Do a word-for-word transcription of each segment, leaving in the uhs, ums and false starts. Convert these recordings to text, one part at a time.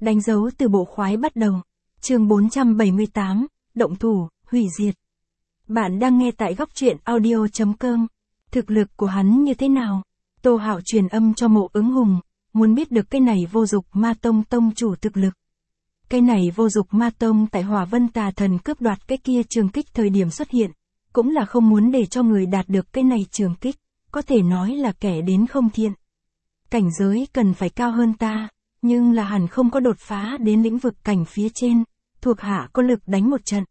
Đánh dấu từ bộ khoái bắt đầu. Chương bốn trăm bảy mươi tám, động thủ, hủy diệt. Bạn đang nghe tại góc truyện audio chấm com. Thực lực của hắn như thế nào? Tô Hạo truyền âm cho Mộ Ứng Hùng, muốn biết được cái này vô dục ma tông tông chủ thực lực. Cái này vô dục ma tông tại Hỏa Vân Tà Thần cướp đoạt cái kia trường kích thời điểm xuất hiện, cũng là không muốn để cho người đạt được cái này trường kích, có thể nói là kẻ đến không thiện. Cảnh giới cần phải cao hơn ta, nhưng là hẳn không có đột phá đến lĩnh vực cảnh phía trên, thuộc hạ có lực đánh một trận.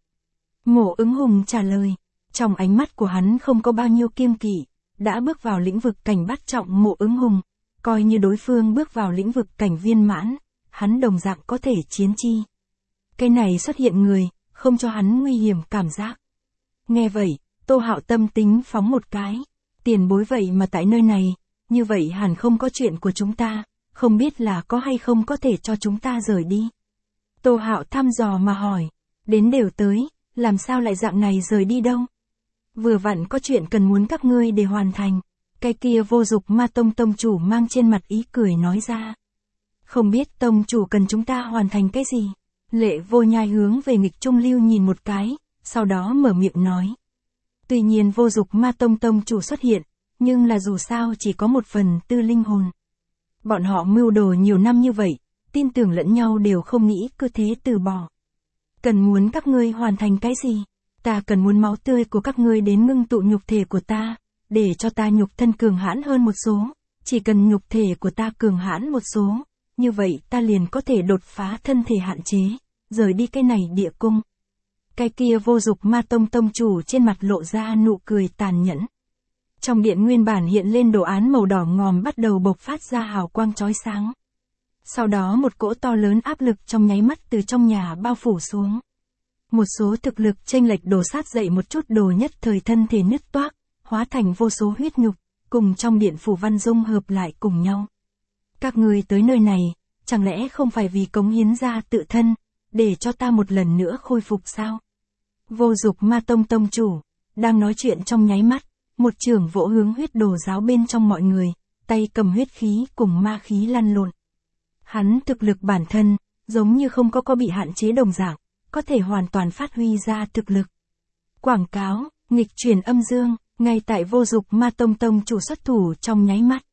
Mộ Ứng Hùng trả lời, trong ánh mắt của hắn không có bao nhiêu kiêng kỵ, đã bước vào lĩnh vực cảnh bát trọng Mộ Ứng Hùng, coi như đối phương bước vào lĩnh vực cảnh viên mãn, hắn đồng dạng có thể chiến chi. Cái này xuất hiện người, không cho hắn nguy hiểm cảm giác. Nghe vậy, Tô Hạo tâm tính phóng một cái, tiền bối vậy mà tại nơi này, như vậy hẳn không có chuyện của chúng ta, không biết là có hay không có thể cho chúng ta rời đi. Tô Hạo thăm dò mà hỏi, đến đều tới, làm sao lại dạng này rời đi đâu? Vừa vặn có chuyện cần muốn các ngươi để hoàn thành. Cái kia vô dục ma tông tông chủ mang trên mặt ý cười nói ra. Không biết tông chủ cần chúng ta hoàn thành cái gì? Lệ Vô Nhai hướng về Nghịch Trung Lưu nhìn một cái, sau đó mở miệng nói. Tuy nhiên vô dục ma tông tông chủ xuất hiện, nhưng là dù sao chỉ có một phần tư linh hồn. Bọn họ mưu đồ nhiều năm như vậy, tin tưởng lẫn nhau đều không nghĩ cứ thế từ bỏ. Cần muốn các ngươi hoàn thành cái gì? Ta cần muốn máu tươi của các ngươi đến ngưng tụ nhục thể của ta, để cho ta nhục thân cường hãn hơn một số, chỉ cần nhục thể của ta cường hãn một số, như vậy ta liền có thể đột phá thân thể hạn chế, rời đi cái này địa cung. Cái kia vô dục ma tông tông chủ trên mặt lộ ra nụ cười tàn nhẫn. Trong điện nguyên bản hiện lên đồ án màu đỏ ngòm bắt đầu bộc phát ra hào quang chói sáng. Sau đó một cỗ to lớn áp lực trong nháy mắt từ trong nhà bao phủ xuống. Một số thực lực chênh lệch đổ sát dậy một chút đồ nhất thời thân thể nứt toác, hóa thành vô số huyết nhục, cùng trong điện phủ văn dung hợp lại cùng nhau. Các ngươi tới nơi này, chẳng lẽ không phải vì cống hiến ra tự thân, để cho ta một lần nữa khôi phục sao? Vô dục ma tông tông chủ, đang nói chuyện trong nháy mắt, một trường vỗ hướng huyết đồ giáo bên trong mọi người, tay cầm huyết khí cùng ma khí lăn lộn. Hắn thực lực bản thân, giống như không có có bị hạn chế đồng dạng, có thể hoàn toàn phát huy ra thực lực. Quảng cáo, nghịch truyền âm dương, ngay tại vô dục ma tông tông chủ xuất thủ trong nháy mắt.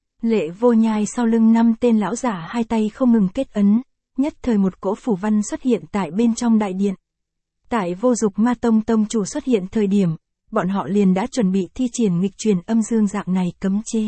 Lệ Vô Nhai sau lưng năm tên lão giả hai tay không ngừng kết ấn, nhất thời một cỗ phủ văn xuất hiện tại bên trong đại điện. Tại vô dục ma tông tông chủ xuất hiện thời điểm, bọn họ liền đã chuẩn bị thi triển nghịch truyền âm dương dạng này cấm chế.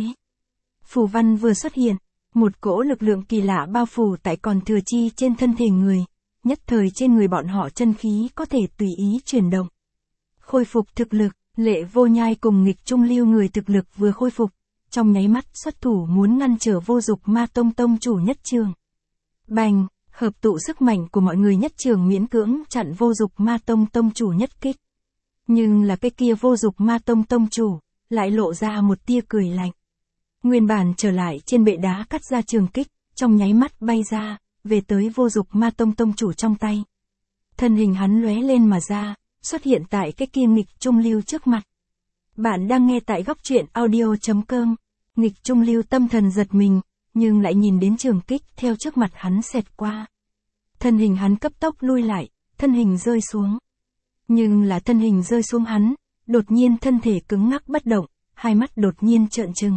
Phủ văn vừa xuất hiện, một cỗ lực lượng kỳ lạ bao phủ tại còn thừa chi trên thân thể người, nhất thời trên người bọn họ chân khí có thể tùy ý chuyển động. Khôi phục thực lực, Lệ Vô Nhai cùng Nghịch Trung Lưu người thực lực vừa khôi phục, trong nháy mắt xuất thủ muốn ngăn trở vô dục ma tông tông chủ nhất trường. Bành, hợp tụ sức mạnh của mọi người nhất trường miễn cưỡng chặn vô dục ma tông tông chủ nhất kích. Nhưng là cái kia vô dục ma tông tông chủ, lại lộ ra một tia cười lạnh. Nguyên bản trở lại trên bệ đá cắt ra trường kích, trong nháy mắt bay ra, về tới vô dục ma tông tông chủ trong tay. Thân hình hắn lóe lên mà ra, xuất hiện tại cái kia Nghịch Trung Lưu trước mặt. Bạn đang nghe tại góc truyện audio chấm com. Nghịch Trung Lưu tâm thần giật mình, nhưng lại nhìn đến trường kích theo trước mặt hắn xẹt qua. Thân hình hắn cấp tốc lui lại, thân hình rơi xuống. Nhưng là thân hình rơi xuống hắn, đột nhiên thân thể cứng ngắc bất động, hai mắt đột nhiên trợn trừng.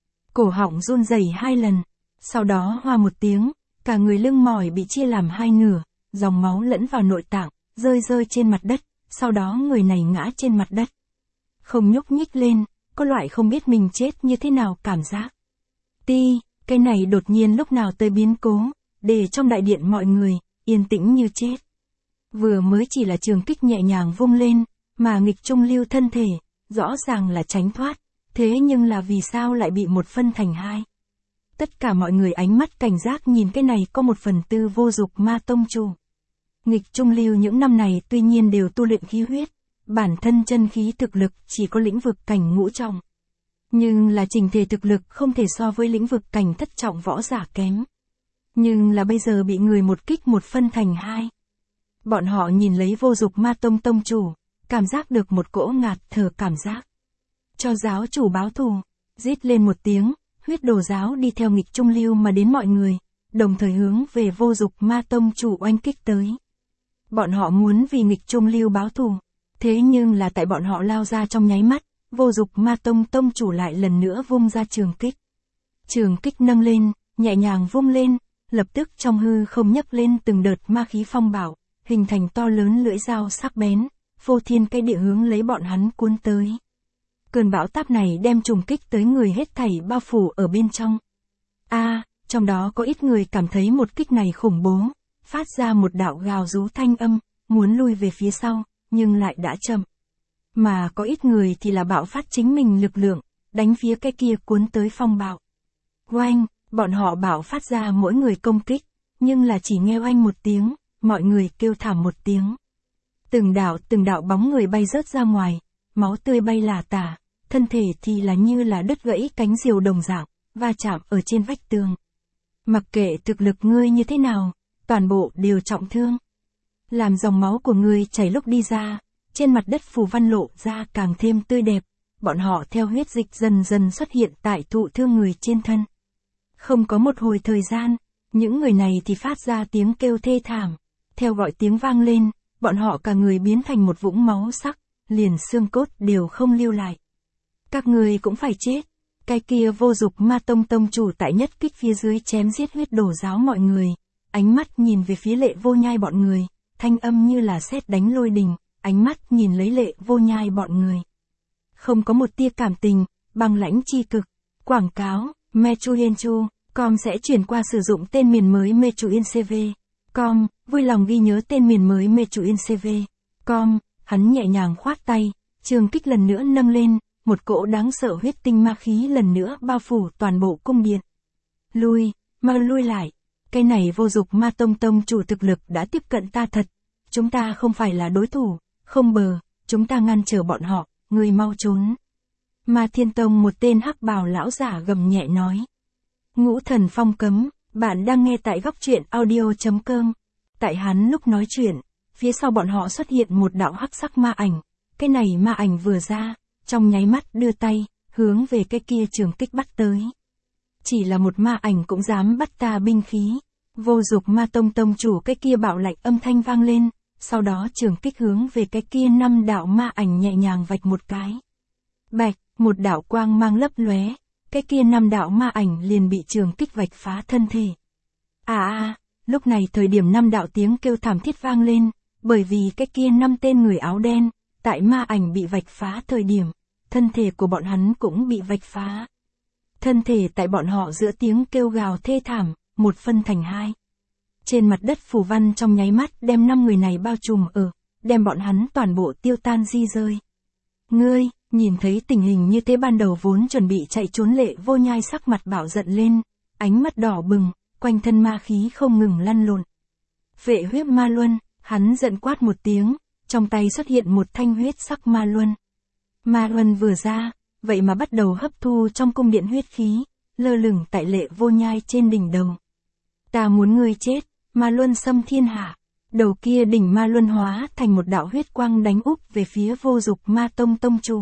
Cổ họng run rẩy hai lần, sau đó hoa một tiếng, cả người lưng mỏi bị chia làm hai nửa, dòng máu lẫn vào nội tạng, rơi rơi trên mặt đất, sau đó người này ngã trên mặt đất. Không nhúc nhích lên, có loại không biết mình chết như thế nào cảm giác. Ti, cái này đột nhiên lúc nào tới biến cố, để trong đại điện mọi người, yên tĩnh như chết. Vừa mới chỉ là trường kích nhẹ nhàng vung lên, mà Nghịch Trung Lưu thân thể, rõ ràng là tránh thoát, thế nhưng là vì sao lại bị một phân thành hai. Tất cả mọi người ánh mắt cảnh giác nhìn cái này có một phần tư vô dục ma tông chủ. Nghịch Trung Lưu những năm này tuy nhiên đều tu luyện khí huyết, bản thân chân khí thực lực chỉ có lĩnh vực cảnh ngũ trọng. Nhưng là trình thể thực lực không thể so với lĩnh vực cảnh thất trọng võ giả kém. Nhưng là bây giờ bị người một kích một phân thành hai. Bọn họ nhìn lấy vô dục ma tông tông chủ, cảm giác được một cỗ ngạt thở cảm giác. Cho giáo chủ báo thù, rít lên một tiếng, huyết đồ giáo đi theo Nghịch Trung Lưu mà đến mọi người, đồng thời hướng về Vô Dục Ma Tông chủ oanh kích tới. Bọn họ muốn vì nghịch trung lưu báo thù, thế nhưng là tại bọn họ lao ra trong nháy mắt, Vô Dục Ma Tông tông chủ lại lần nữa vung ra trường kích. Trường kích nâng lên, nhẹ nhàng vung lên, lập tức trong hư không nhấc lên từng đợt ma khí phong bạo, hình thành to lớn lưỡi dao sắc bén, phô thiên cái địa hướng lấy bọn hắn cuốn tới. Cơn bão táp này đem trùng kích tới người hết thảy bao phủ ở bên trong. A, à, trong đó có ít người cảm thấy một kích này khủng bố, phát ra một đạo gào rú thanh âm, muốn lui về phía sau, nhưng lại đã chậm. Mà có ít người thì là bạo phát chính mình lực lượng, đánh phía cái kia cuốn tới phong bạo. Oanh, bọn họ bạo phát ra mỗi người công kích, nhưng là chỉ nghe oanh một tiếng, mọi người kêu thảm một tiếng. Từng đạo từng đạo bóng người bay rớt ra ngoài, máu tươi bay lả tả, thân thể thì là như là đứt gãy cánh diều đồng dạng, va chạm ở trên vách tường. Mặc kệ thực lực ngươi như thế nào, toàn bộ đều trọng thương. Làm dòng máu của ngươi chảy lúc đi ra, trên mặt đất phù văn lộ ra càng thêm tươi đẹp, bọn họ theo huyết dịch dần dần xuất hiện tại thụ thương người trên thân. Không có một hồi thời gian, những người này thì phát ra tiếng kêu thê thảm, theo gọi tiếng vang lên, bọn họ cả người biến thành một vũng máu sắc, liền xương cốt đều không lưu lại. Các ngươi cũng phải chết. Cái kia Vô Dục Ma Tông tông chủ tại nhất kích phía dưới chém giết huyết đổ giáo mọi người, ánh mắt nhìn về phía Lệ Vô Nhai bọn người, thanh âm như là sét đánh lôi đình, ánh mắt nhìn lấy Lệ Vô Nhai bọn người. Không có một tia cảm tình, băng lãnh chi cực. Quảng cáo, Mechuyenchu, com sẽ chuyển qua sử dụng tên miền mới Mechuyencv. Com, vui lòng ghi nhớ tên miền mới Mechuyencv. Com, hắn nhẹ nhàng khoát tay, trường kích lần nữa nâng lên, một cỗ đáng sợ huyết tinh ma khí lần nữa bao phủ toàn bộ cung điện. Lui, mau lui lại. Cái này Vô Dục Ma Tông tông chủ thực lực đã tiếp cận ta thật. Chúng ta không phải là đối thủ, không bờ, chúng ta ngăn trở bọn họ, người mau trốn. Ma Thiên Tông một tên hắc bào lão giả gầm nhẹ nói. Ngũ Thần Phong cấm, bạn đang nghe tại góc truyện audio.com. Tại hắn lúc nói chuyện, phía sau bọn họ xuất hiện một đạo hắc sắc ma ảnh. Cái này ma ảnh vừa ra, trong nháy mắt đưa tay, hướng về cái kia trường kích bắt tới. Chỉ là một ma ảnh cũng dám bắt ta binh khí. Vô Dục Ma Tông tông chủ cái kia bạo lạnh âm thanh vang lên, sau đó trường kích hướng về cái kia năm đạo ma ảnh nhẹ nhàng vạch một cái. Bạch, một đạo quang mang lấp lóe, cái kia năm đạo ma ảnh liền bị trường kích vạch phá thân thể. À à, lúc này thời điểm năm đạo tiếng kêu thảm thiết vang lên, bởi vì cái kia năm tên người áo đen, tại ma ảnh bị vạch phá thời điểm, thân thể của bọn hắn cũng bị vạch phá. Thân thể tại bọn họ giữa tiếng kêu gào thê thảm, một phân thành hai. Trên mặt đất phù văn trong nháy mắt đem năm người này bao trùm ở, đem bọn hắn toàn bộ tiêu tan di rơi. Ngươi, nhìn thấy tình hình như thế ban đầu vốn chuẩn bị chạy trốn Lệ Vô Nhai sắc mặt bạo giận lên, ánh mắt đỏ bừng, quanh thân ma khí không ngừng lăn lộn. Vệ huyết ma luân, hắn giận quát một tiếng, trong tay xuất hiện một thanh huyết sắc ma luân. Ma luân vừa ra, vậy mà bắt đầu hấp thu trong cung điện huyết khí, lơ lửng tại Lệ Vô Nhai trên đỉnh đầu. Ta muốn ngươi chết, ma luân xâm thiên hạ. Đầu kia đỉnh ma luân hóa thành một đạo huyết quang đánh úp về phía Vô Dục Ma Tông tông chủ.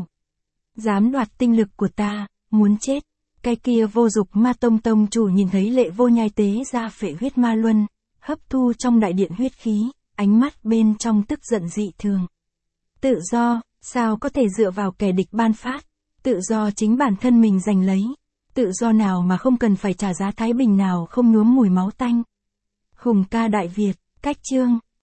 Dám đoạt tinh lực của ta, muốn chết. Cái kia Vô Dục Ma Tông tông chủ nhìn thấy Lệ Vô Nhai tế ra phệ huyết ma luân, hấp thu trong đại điện huyết khí, ánh mắt bên trong tức giận dị thường. Tự do, sao có thể dựa vào kẻ địch ban phát, tự do chính bản thân mình giành lấy, tự do nào mà không cần phải trả giá thái bình nào không nhuốm mùi máu tanh. Hùng ca Đại Việt, cách chương.